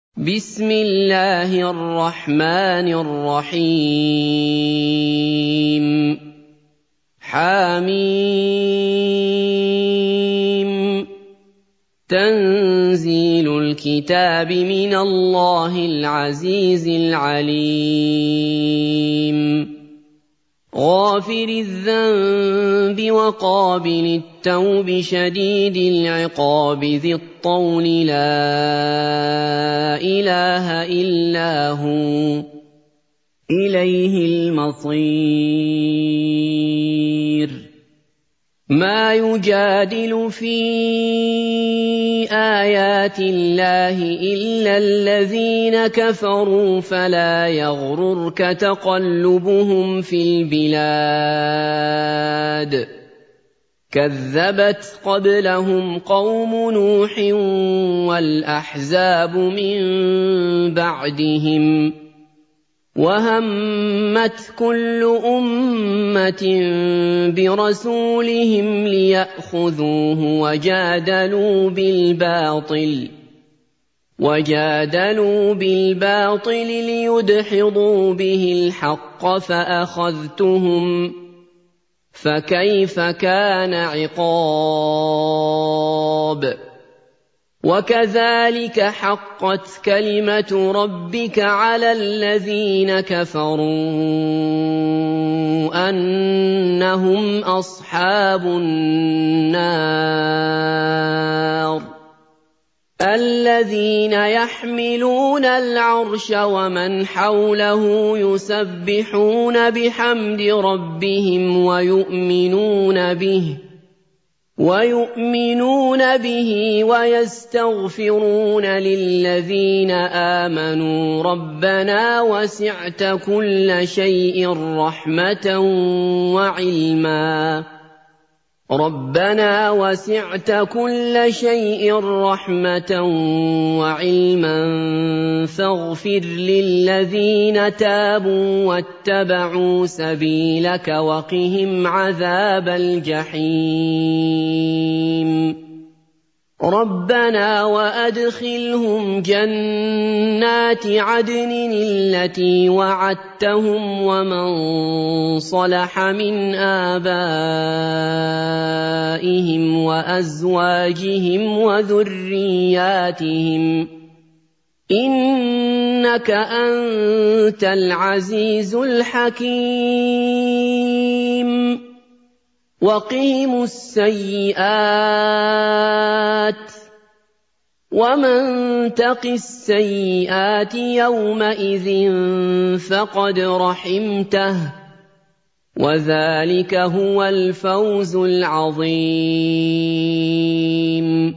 بسم الله الرحمن الرحيم حم تنزيل الكتاب من الله العزيز العليم غافر الذنب وقابل التوب شديد العقاب ذي الطول لا إله إلا هو إليه المصير ما يجادل في آيات الله إلا الذين كفروا فلا يغررك تقلبهم في البلاد كذبت قبلهم قوم نوح والأحزاب من بعدهم وهمت كل أمة برسولهم ليأخذوه وجادلوا بالباطل ليدحضوا به الحق فأخذتهم فكيف كان عقاب وكذلك حقت كلمة ربك على الذين كفروا أنهم أصحاب النار الذين يحملون العرش ومن حوله يسبحون بحمد ربهم ويؤمنون به ويستغفرون للذين آمنوا ربنا وسعت كل شيء رحمة وعلما فاغفر للذين تابوا واتبعوا سبيلك وقهم عذاب الجحيم ربنا وأدخلهم جنات عدن التي وعدتهم ومن صلح من آبائهم وأزواجهم وذرياتهم إنك أنت العزيز الحكيم وقهم السيئات ومن تق السيئات يومئذ فقد رحمته وذلك هو الفوز العظيم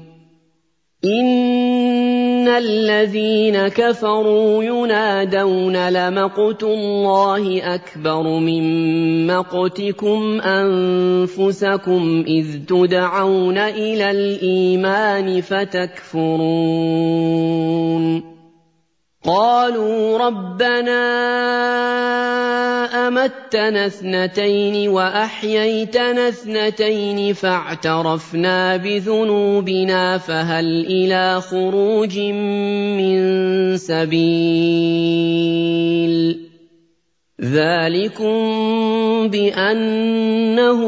إن الذين كفروا ينادون لمقت الله أكبر من مقتكم أنفسكم إذ تدعون إلى الإيمان فتكفرون قالوا ربنا أمتنا اثنتين وأحييتنا اثنتين فاعترفنا بذنوبنا فهل إلى خروج من سبيل ذلكم بأنه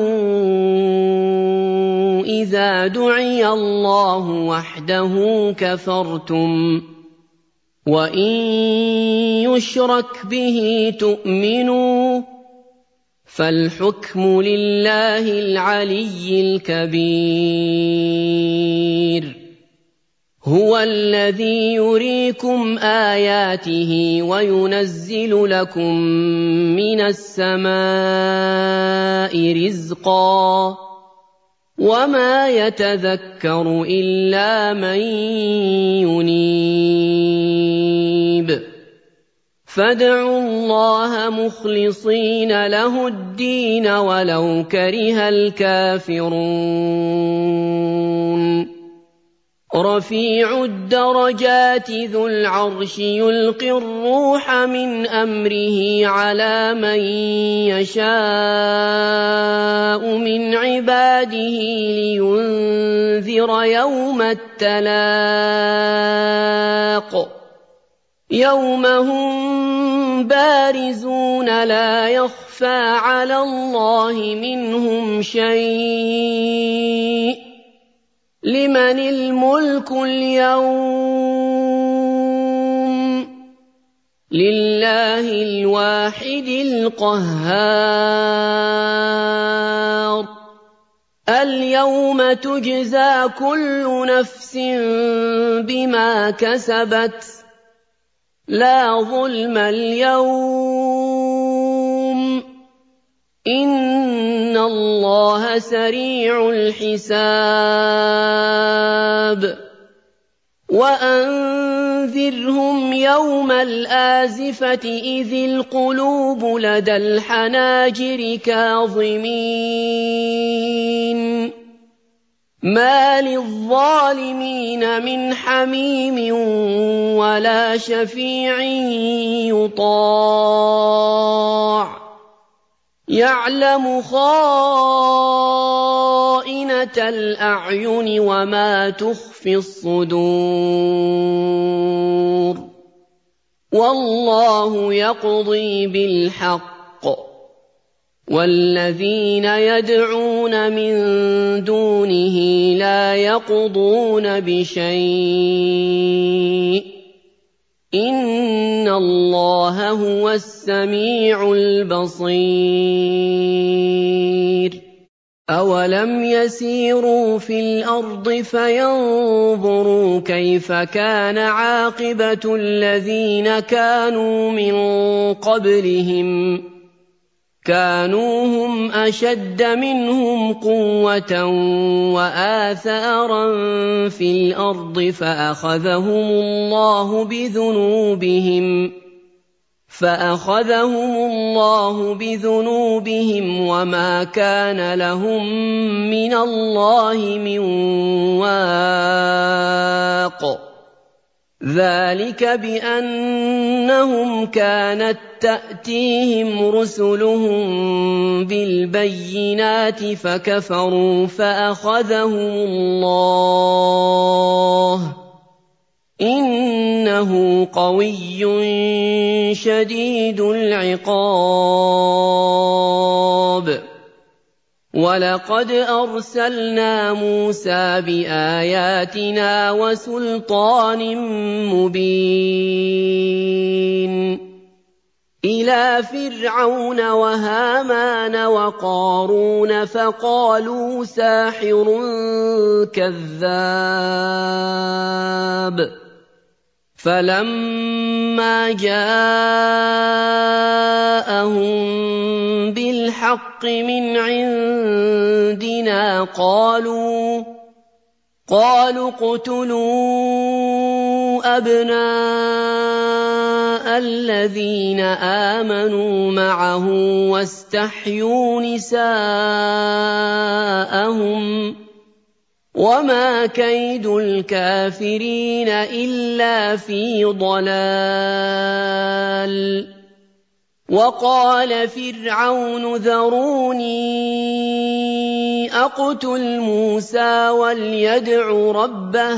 إذا دعي الله وحده كفرتم وإن يشرك به تؤمنوا فالحكم لله العلي الكبير هو الذي يريكم آياته وينزل لكم من السماء رزقا وما يتذكر إلا من ينيب فادعوا الله مخلصين له الدين ولو كره الكافرون رفيع الدرجات ذو العرش يلقي الروح من أمره على من يشاء من عباده لينذر يوم التلاق يوم هم بارزون لا يخفى على الله منهم شيء لمن الملك اليوم لله الواحد القهار اليوم تجزى كل نفس بما كسبت لا ظلم اليوم إن الله سريع الحساب وأنذرهم يوم الآزفة إذ القلوب لدى الحناجر كاظمين ما للظالمين من حميم ولا شفيع يطاع يعلم خائنة الأعين وما تخفي الصدور والله يقضي بالحق والذين يدعون من دونه لا يقضون بشيء إن الله هو السميع البصير أولم يسيروا في الأرض فينظروا كيف كان عاقبة الذين كانوا من قبلهم كانوا هم أشد منهم قوة وآثارا في الأرض فأخذهم الله بذنوبهم وما كان لهم من الله من واق ذلك بأنهم كانت تأتيهم رسلهم بالبينات فكفروا فأخذهم الله إنه قوي شديد العقاب ولقد أرسلنا موسى بآياتنا وسلطان مبين إلى فرعون وهامان وقارون فقالوا ساحر كذاب فلما جاءهم بالحق من عندنا قالوا اقتلوا أبناء الذين آمنوا معه واستحيوا نساءهم وما كيد الكافرين إلا في ضلال وقال فرعون ذروني أقتل موسى وليدع ربه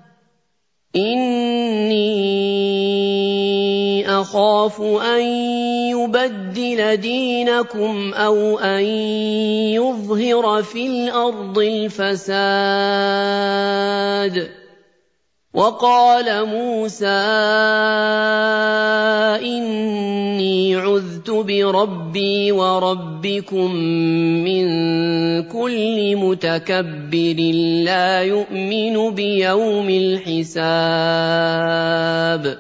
إني أخاف أن يبدل دينكم أو أن يظهر في الأرض الفساد وقال موسى إني عذت بربي وربكم من كل متكبر لا يؤمن بيوم الحساب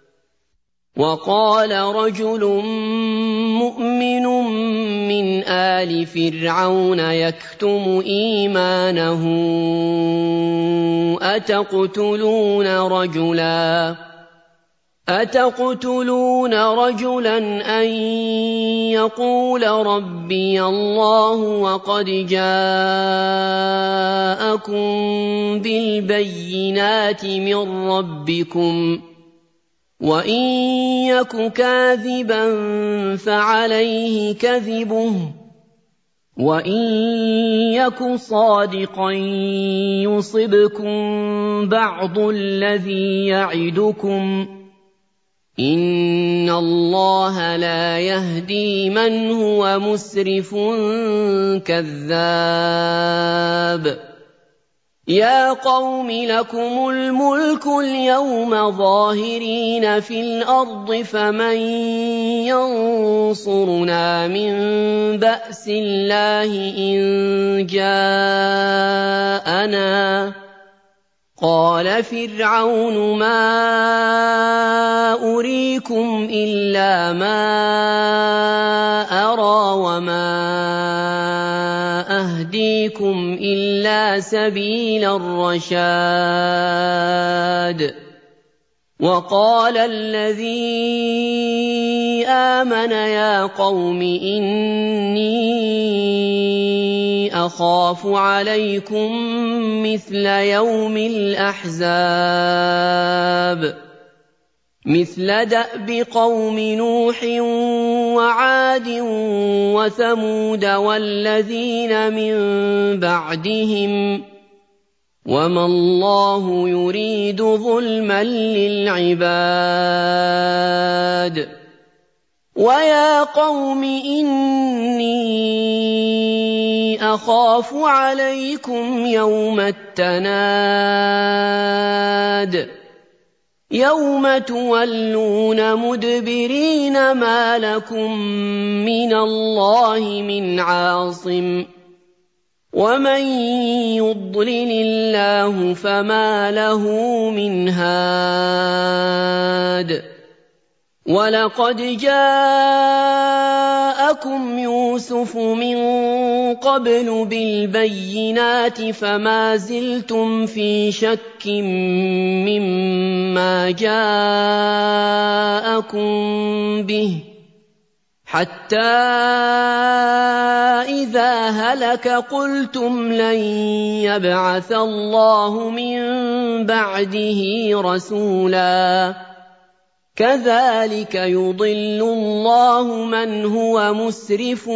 وقال رجل مؤمن من آل فرعون يكتم إيمانه أتقتلون رجلا أن يقول ربي الله وقد جاءكم بالبينات من ربكم وإن يك كاذبا فعليه كذبه وإن يك صادقا يصبكم بعض الذي يعدكم إِنَّ اللَّهَ لَا يَهْدِي مَنْ هُوَ مُسْرِفٌ كَذَّابٌ يَا قَوْمِ لَكُمُ الْمُلْكُ الْيَوْمَ ظَاهِرِينَ فِي الْأَرْضِ فَمَن يَنصُرُنَا مِن بَأْسِ اللَّهِ إِن جَاءَنَا ۚ قَالَ فِرْعَوْنُ مَا أُرِيكُمْ إِلَّا مَا أَرَىٰ وَمَا أَهْدِيكُمْ إِلَّا سَبِيلَ الرَّشَادِ وَقَالَ الَّذِي آمَنَ يَا قَوْمِ إِنِّي أَخَافُ عَلَيْكُم مِّثْلَ يَوْمِ الْأَحْزَابِ مِثْلَ دَأْبِ قَوْمِ نُوحٍ وَعَادٍ وَثَمُودَ وَالَّذِينَ مِن بَعْدِهِمْ ۚ وَمَا اللَّهُ يُرِيدُ ظُلْمًا لِّلْعِبَادِ وَيَا قَوْمِ إِنِّي أَخَافُ عَلَيْكُمْ يَوْمَ التَّنَادِ يَوْمَ تُوَلُّونَ مُدْبِرِينَ مَا لَكُم مِّنَ اللَّهِ مِنْ عَاصِمٍ وَمَن يُضْلِلِ اللَّهُ فَمَا لَهُ مِنْ هَادٍ وَلَقَدْ جَاءَكُمْ يُوسُفُ مِن قَبْلُ بِالْبَيِّنَاتِ فَمَا زِلْتُمْ فِي شَكٍّ مِّمَّا جَاءَكُم بِهِ حَتَّىٰ إِذَا هَلَكَ قُلْتُمْ لَن يَبْعَثَ اللَّهُ مِن بَعْدِهِ رَسُولًا كَذَٰلِكَ يُضِلُّ اللَّهُ مَنْ هُوَ مُسْرِفٌ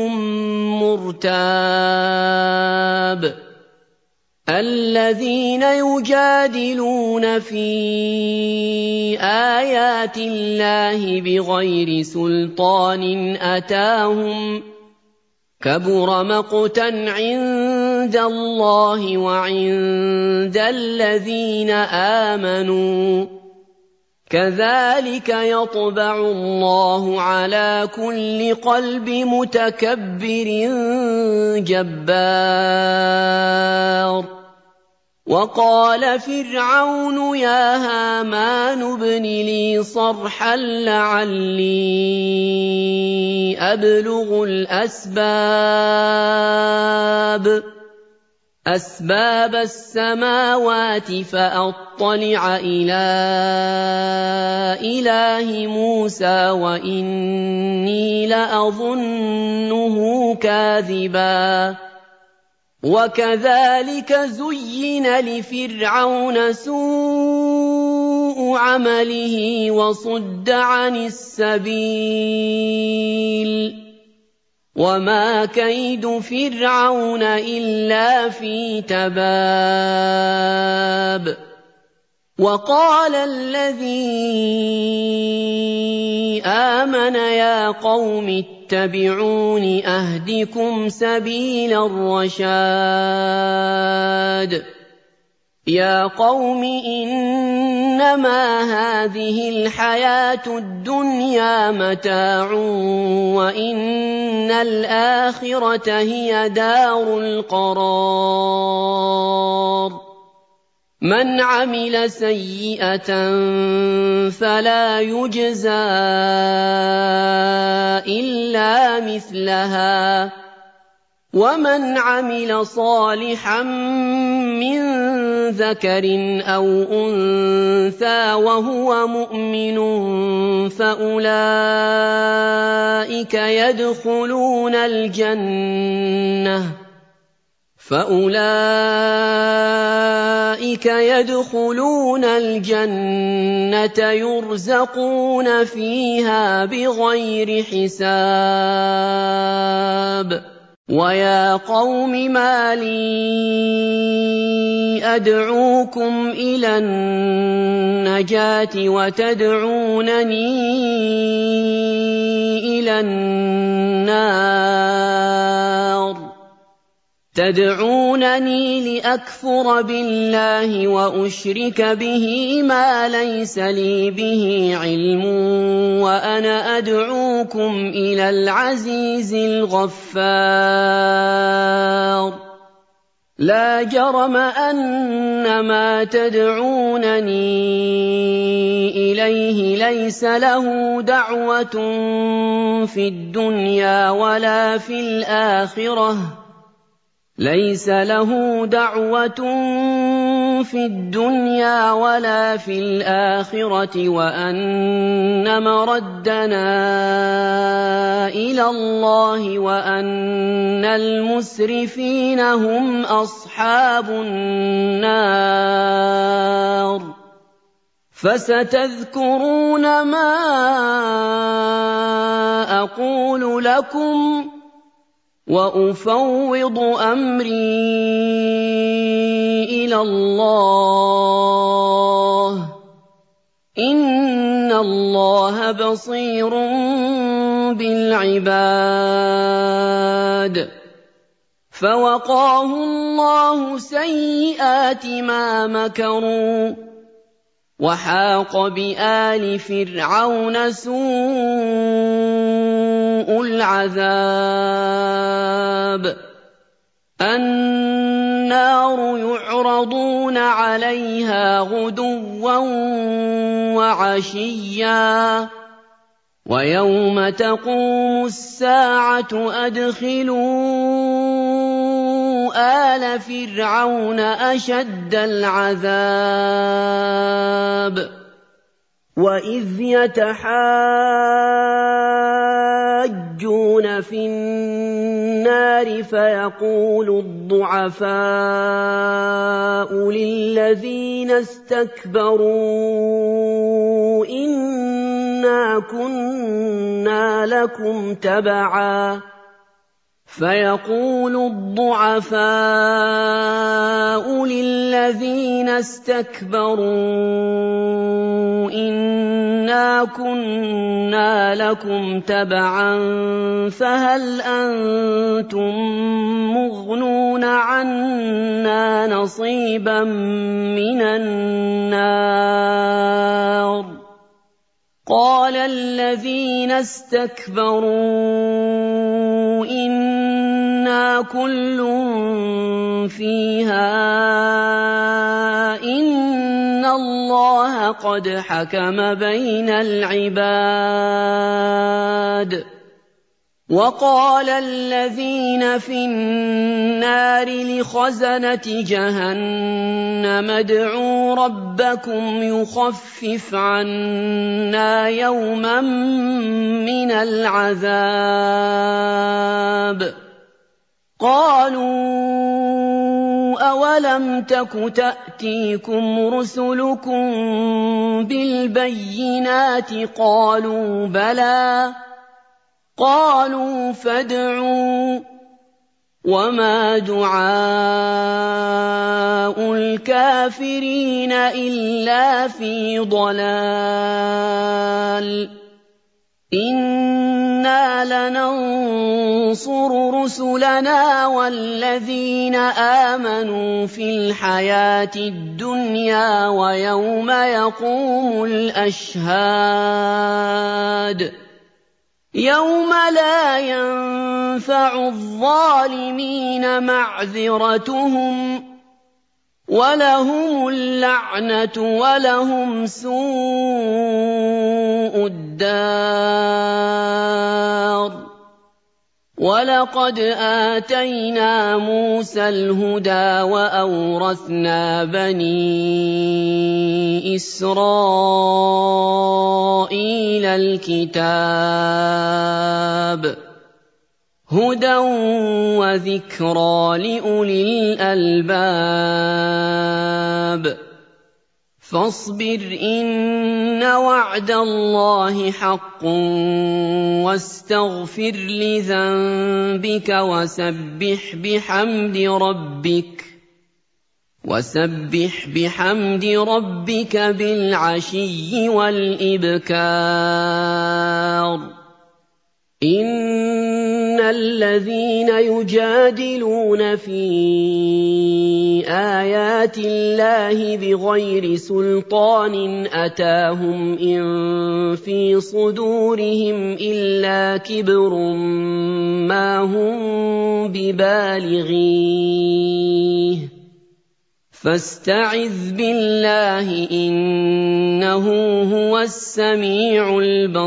مُّرْتَابٌ الَّذِينَ يُجَادِلُونَ فِي آيَاتِ اللَّهِ بِغَيْرِ سُلْطَانٍ أَتَاهُمْ ۖ كَبُرَ مَقْتًا عِندَ اللَّهِ وَعِندَ الَّذِينَ آمَنُوا ۚ كَذَٰلِكَ يَطْبَعُ اللَّهُ عَلَىٰ كُلِّ قَلْبِ مُتَكَبِّرٍ جَبَّارٍ وَقَالَ فِرْعَوْنُ يَا هَامَانُ ابْنِ لِي صَرْحًا لَّعَلِّي أَبْلُغُ أَسْبَابَ السَّمَاوَاتِ فَأَطَّلِعَ إِلَىٰ إِلَٰهِ مُوسَىٰ وَإِنِّي لَأَظُنُّهُ كَاذِبًا وَكَذَٰلِكَ زُيِّنَ لِفِرْعَوْنَ سُوءُ عَمَلِهِ وَصُدَّ عَنِ السَّبِيلِ ۚ وَمَا كَيْدُ فِرْعَوْنَ إِلَّا فِي تَبَابٍ وَقَالَ الَّذِي آمَنَ يَا قَوْمِ اتَّبِعُونِ أَهْدِكُمْ سَبِيلَ الرَّشَادِ يَا قَوْمِ إِنَّمَا هَٰذِهِ الْحَيَاةُ الدُّنْيَا مَتَاعٌ وَإِنَّ الْآخِرَةَ هِيَ دَارُ الْقَرَارِ مَنْ عَمِلَ سَيِّئَةً فَلَا يُجْزَىٰ إِلَّا مِثْلَهَا وَمَنْ عَمِلَ صَالِحًا مِّن ذَكَرٍ أَوْ أُنثَىٰ وَهُوَ مُؤْمِنٌ فَأُولَٰئِكَ يَدْخُلُونَ الْجَنَّةَ يُرْزَقُونَ فِيهَا بِغَيْرِ حِسَابٍ وَيَا قَوْمِ مَا لِي أَدْعُوكُمْ إِلَى النَّجَاةِ وَتَدْعُونَنِي إِلَى النَّارِ تدعونني لأكفر بالله وأشرك به ما ليس لي به علم وأنا أدعوكم إلى العزيز الغفار لا جرم أن ما تدعونني إليه ليس له دعوة في الدنيا ولا في الآخرة ليس له دعوة في الدنيا ولا في الآخرة وأن مردنا إلى الله وأن المسرفين هم أصحاب النار فستذكرون ما أقول لكم وأفوض أمري إلى الله إن الله بصير بالعباد فوقاه الله سيئات ما مكروا وحاق بآل فرعون سوء العذاب النار يعرضون عليها غدوا وعشيا ويوم تقوم الساعة أدخلوا آل فرعون أشد العذاب وإذ يتحاجون في النار فيقول الضعفاء للذين استكبروا إنا كنا لكم تبعا فيقول الضعفاء للذين استكبروا إنا كنا لكم تبعا فهل أنتم مغنون عنا نصيبا من النار قال الذين استكبروا إنا كل فيها إن الله قد حكم بين العباد وقال الذين في النار لخزنة جهنم ادعوا ربكم يخفف عنا يوما من العذاب قالوا أولم تك تأتيكم رسلكم بالبينات قالوا بلى قالوا فادعوا وما دعاء الكافرين إلا في ضلال إنا لننصر رسلنا والذين آمنوا في الحياة الدنيا ويوم يقوم الأشهاد يوم لا ينفع الظالمين معذرتهم ولهم اللعنة ولهم سوء الدار ولقد آتينا موسى الهدى وأورثنا بني إسرائيل الكتاب هدى وذكرى لأولي الألباب فاصبر إن وعد الله حق واستغفر لذنبك وسبح بحمد ربك بالعشي والإبكار إن الذين يجادلون في آيات الله بغير سلطان أتاهم إن في صدورهم إلا كبر ما هم ببالغيه فاستعذ بالله إنه هو السميع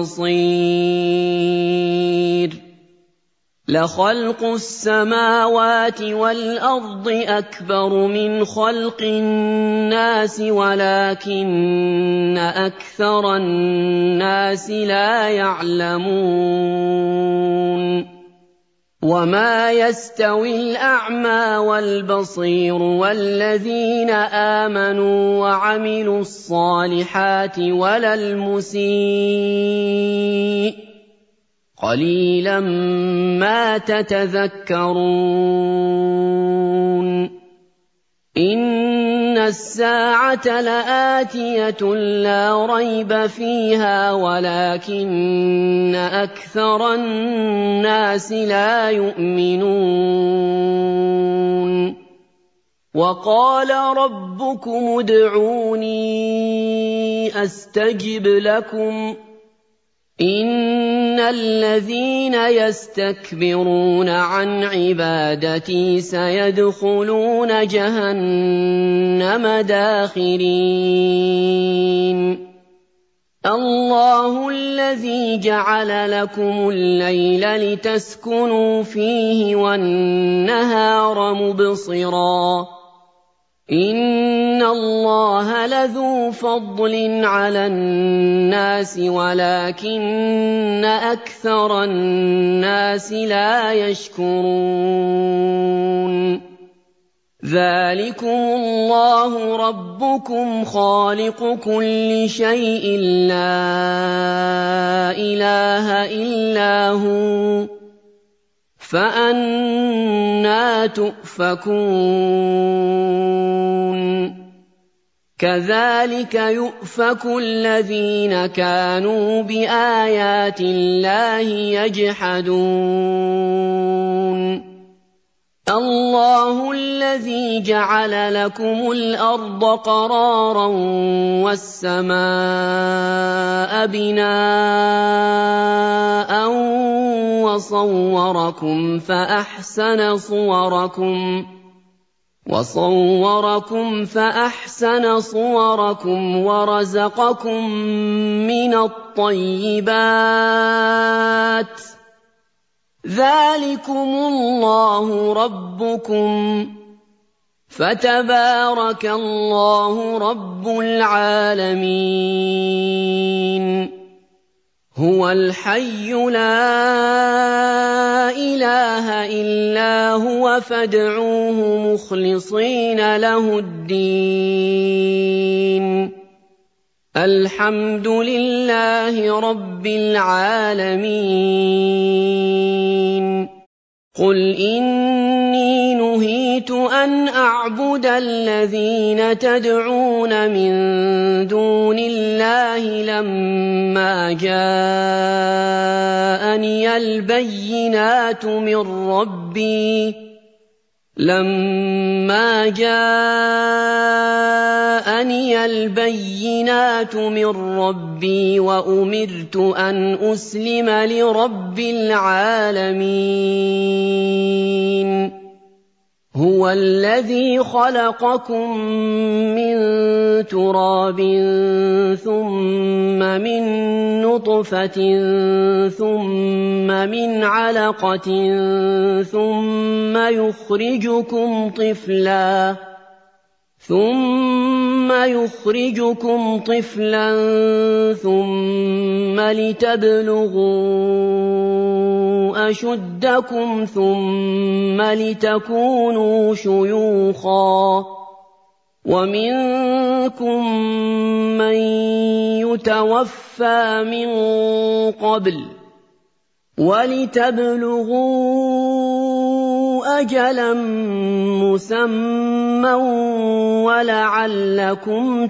البصير لخلق السماوات والأرض أكبر من خلق الناس ولكن أكثر الناس لا يعلمون وما يستوي الأعمى والبصير والذين آمنوا وعملوا الصالحات ولا المسيء قليلا ما تتذكرون إن الساعة لآتية لا ريب فيها ولكن أكثر الناس لا يؤمنون وقال ربكم ادعوني أستجب لكم إن الذين يستكبرون عن عبادتي سيدخلون جهنم داخرين الله الذي جعل لكم الليل لتسكنوا فيه والنهار مبصرا إن الله لذو فضل على الناس ولكن أكثر الناس لا يشكرون ذلكم الله ربكم خالق كل شيء لا إله إلا هو فأنى تؤفكون كذلك يؤفك الذين كانوا بآيات الله يجحدون الله الذي جعل لكم الأرض قرارا والسماء بناء وصوركم فأحسن صوركم ورزقكم من الطيبات ذلكم الله ربكم فتبارك الله رب العالمين هو الحي لا إله إلا هو فادعوه مخلصين له الدين الحمد لله رب العالمين قل إني نهيت أن أعبد الذين تدعون من دون الله لما جاءني البينات من ربي وأمرت أن أسلم لرب العالمين هو الذي خلقكم من تراب ثم من نطفة ثم من علقة ثم يخرجكم طفلا ثم لتبلغوا أشدكم ثم لتكونوا شيوخا وَمِنكُم مَّن يُتَوَفَّىٰ مِن قَبْلُ ۖ وَلِتَبْلُغُوا أَجَلًا مُّسَمًّى وَلَعَلَّكُمْ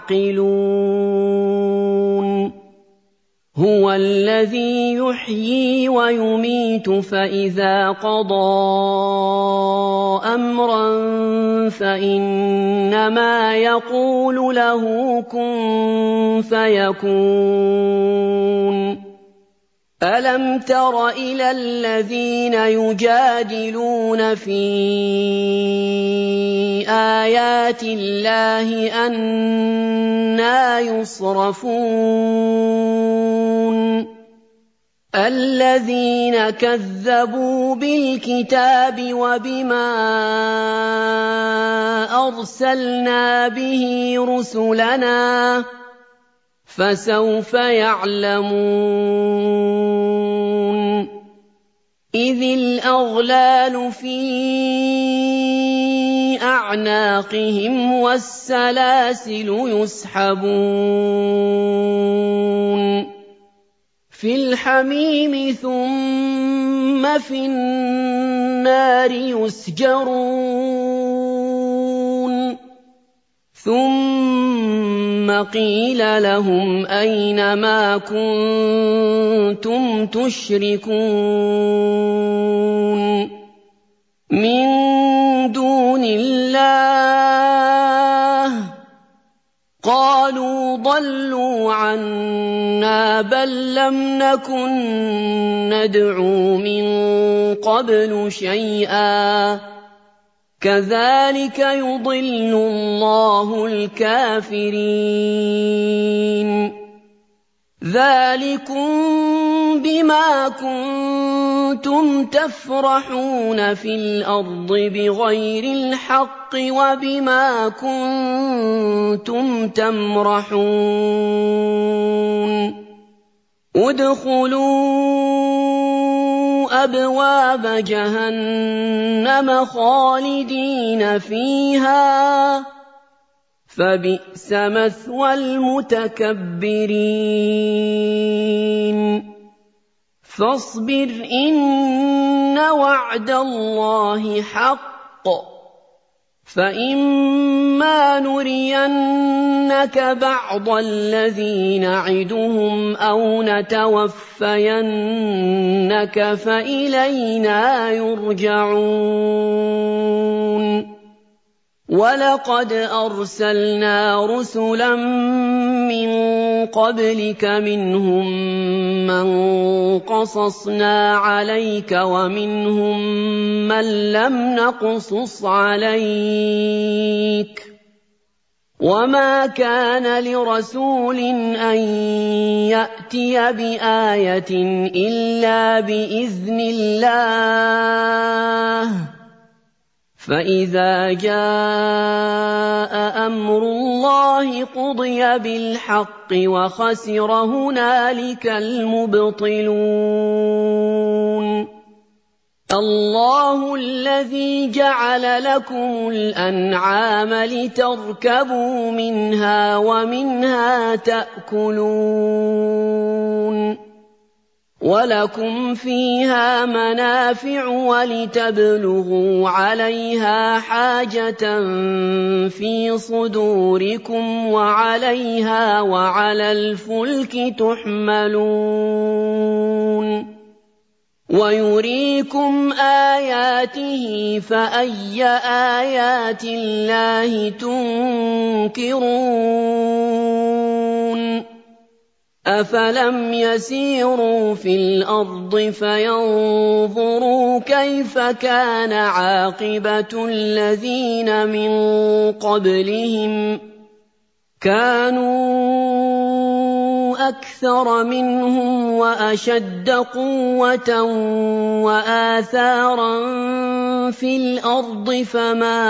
تَعْقِلُونَ هُوَ الَّذِي يُحْيِي وَيُمِيتُ فَإِذَا قَضَىٰ أَمْرًا فَإِنَّمَا يَقُولُ لَهُ كُن فَيَكُونُ أَلَمْ تَرَ إِلَى الَّذِينَ يُجَادِلُونَ فِي آيَاتِ اللَّهِ أَنَّىٰ يُصْرَفُونَ الَّذِينَ كَذَّبُوا بِالْكِتَابِ وَبِمَا أَرْسَلْنَا بِهِ رُسُلَنَا ۖ فَسَوْفَ يَعْلَمُونَ إِذِ الْأَغْلَالُ فِي أَعْنَاقِهِمْ وَالسَّلَاسِلُ يُسْحَبُونَ فِي الْحَمِيمِ ثُمَّ فِي النَّارِ يُسْجَرُونَ ثُمَّ قِيلَ لَهُمْ أَيْنَ مَا كُنتُمْ تُشْرِكُونَ مِن دُونِ اللَّهِ ۖ قَالُوا ضَلُّوا عَنَّا بَل لَّمْ نَكُن نَّدْعُو مِن قَبْلُ شَيْئًا ۚ كَذَٰلِكَ يُضِلُّ اللَّهُ الْكَافِرِينَ ذَٰلِكُم بِمَا كُنتُمْ تَفْرَحُونَ فِي الْأَرْضِ بِغَيْرِ الْحَقِّ وَبِمَا كُنتُمْ تَمْرَحُونَ ادْخُلُوا أَبْوَابَ جَهَنَّمَ خَالِدِينَ فِيهَا ۖ فَبِئْسَ مَثْوَى الْمُتَكَبِّرِينَ فَاصْبِرْ إِنَّ وَعْدَ اللَّهِ حَقٌّ ۚ فَإِمَّا نُرِيَنَّكَ بَعْضَ الَّذِي نَعِدُهُمْ أَوْ نَتَوَفَّيَنَّكَ فَإِلَيْنَا يُرْجَعُونَ وَلَقَدْ أَرْسَلْنَا رُسُلًا مِّن قَبْلِكَ مِنْهُم مَّن قَصَصْنَا عَلَيْكَ وَمِنْهُم مَّن لَّمْ نَقْصُصْ عَلَيْكَ ۗ وَمَا كَانَ لِرَسُولٍ أَن يَأْتِيَ بِآيَةٍ إِلَّا بِإِذْنِ اللَّهِ ۚ فَإِذَا جَاءَ أَمْرُ اللَّهِ قُضِيَ بِالْحَقِّ وَخَسِرَ هُنَالِكَ الْمُبْطِلُونَ اللَّهُ الَّذِي جَعَلَ لَكُمُ الْأَنْعَامَ لِتَرْكَبُوا مِنْهَا وَمِنْهَا تَأْكُلُونَ وَلَكُمْ فِيهَا مَنَافِعُ وَلِتَبْلُغُوا عَلَيْهَا حَاجَةً فِي صُدُورِكُمْ وَعَلَيْهَا وَعَلَى الْفُلْكِ تُحْمَلُونَ وَيُرِيكُمْ آيَاتِهِ فَأَيَّ آيَاتِ اللَّهِ تُنكِرُونَ أَفَلَمْ يَسِيرُوا فِي الْأَرْضِ فَيَنظُرُوا كَيْفَ كَانَ عَاقِبَةُ الَّذِينَ مِن قَبْلِهِمْ ۚ كَانُوا أَكْثَرَ مِنْهُمْ وَأَشَدَّ قُوَّةً وَآثَارًا فِي الْأَرْضِ فَمَا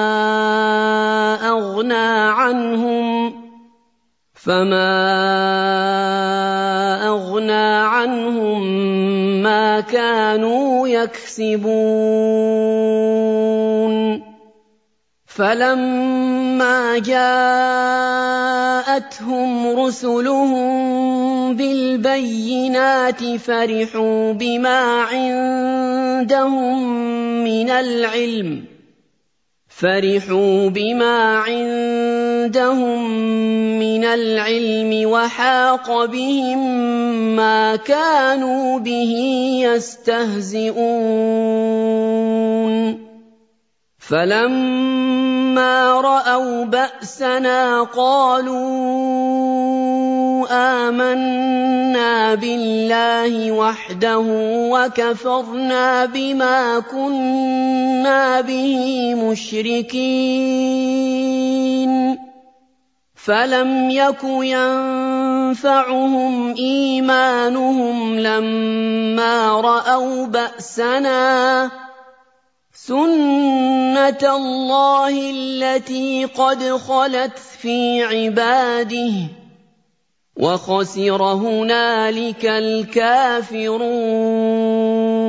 أَغْنَىٰ عَنْهُم مَّا كَانُوا يَكْسِبُونَ فَلَمَّا فَلَمَّا جَاءَتْهُمْ رُسُلُهُم بِالْبَيِّنَاتِ فَرِحُوا بِمَا عِندَهُم مِّنَ الْعِلْمِ وَحَاقَ بِهِم مَّا كَانُوا بِهِ يَسْتَهْزِئُونَ فَلَمَّا رَأَوْا بَأْسَنَا قَالُوا آمَنَّا بِاللَّهِ وَحْدَهُ وَكَفَرْنَا بِمَا كُنَّا بِهِ مُشْرِكِينَ فَلَمْ يَكُ يَنفَعُهُمْ إِيمَانُهُمْ لَمَّا رَأَوْا بَأْسَنَا ۖ سُنَّتَ اللَّهِ الَّتِي قَدْ خَلَتْ فِي عِبَادِهِ ۖ وَخَسِرَ هُنَالِكَ الْكَافِرُونَ